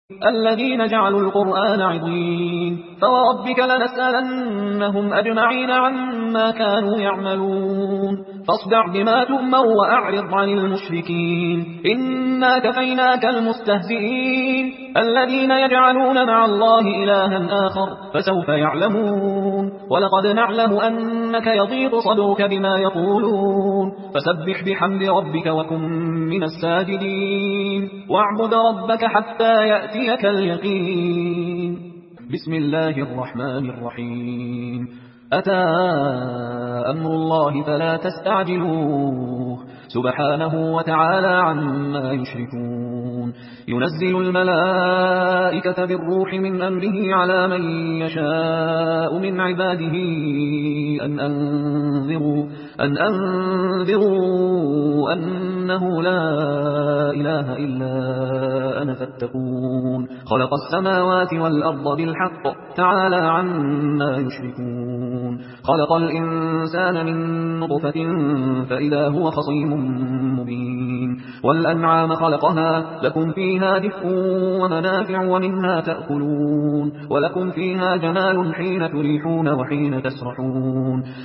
الذين جعلوا القرآن عضين فوربك لنسألنهم أجمعين عما كانوا يعملون فاصدع بما تؤمر وأعرض عن المشركين إنا كفيناك المستهزئين الذين يجعلون مع الله إلها آخر فسوف يعلمون ولقد نعلم أنك يضيق صدرك بما يقولون فسبح بحمد ربك وكن من الساجدين واعبد ربك حتى يأتيك اليقين بسم الله الرحمن الرحيم أتى أمر الله فلا تستعجلوه سبحانه وتعالى عما يشركون ينزل الملائكة بالروح من أمره على من يشاء من عباده أن أنذروا أنه لا إله إلا أنا فاتقون خلق السماوات والأرض بالحق تعالى عما يشركون خلق الإنسان من نطفة فإذا هو خصيم مبين والأنعام خلقها لكم فيها دفء ومنافع ومنها تأكلون ولكم فيها جمال حين تريحون وحين تسرحون